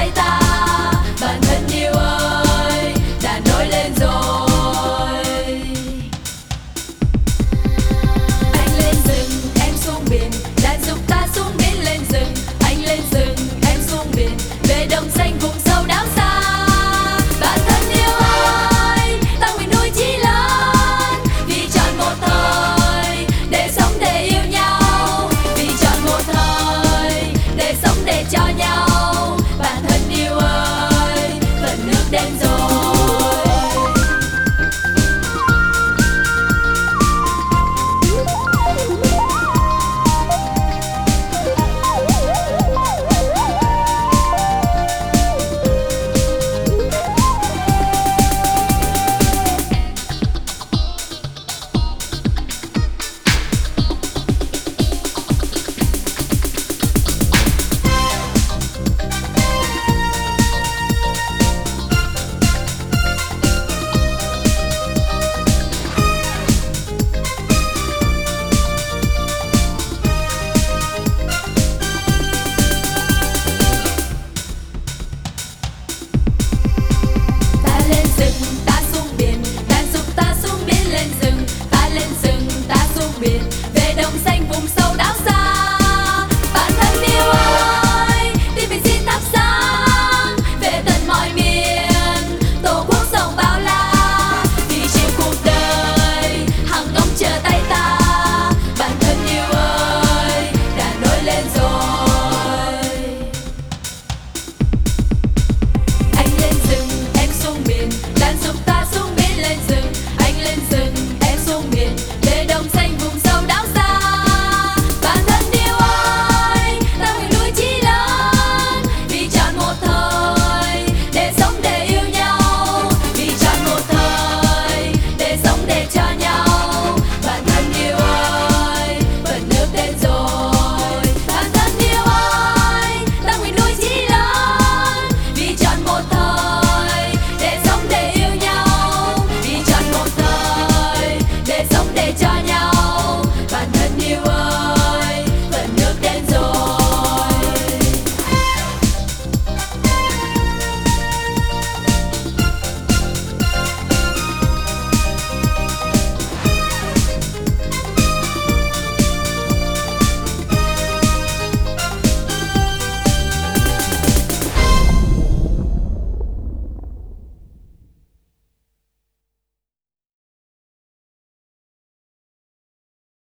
hai ta. Bạn thân yêu ơi, đã nổi lên rồi. Anh lên rừng, em xuống biển, đàn dục ta xuống biển lên rừng. Anh lên rừng, em xuống biển, về đồng xanh vùng sâu đảo xa. Bạn thân yêu ơi, ta nguyện nuôi chí lớn, vì trọn một thời để sống để yêu nhau, vì trọn một thời để sống để cho nhau. Bạn thân yêu ơi, phần nước đến rồi. Ta lên rừng, ta xuống biển, đàn dục ta xuống biển lên rừng. Ta lên rừng, ta xuống biển, về đồng xanh vùng sâu đảo xa.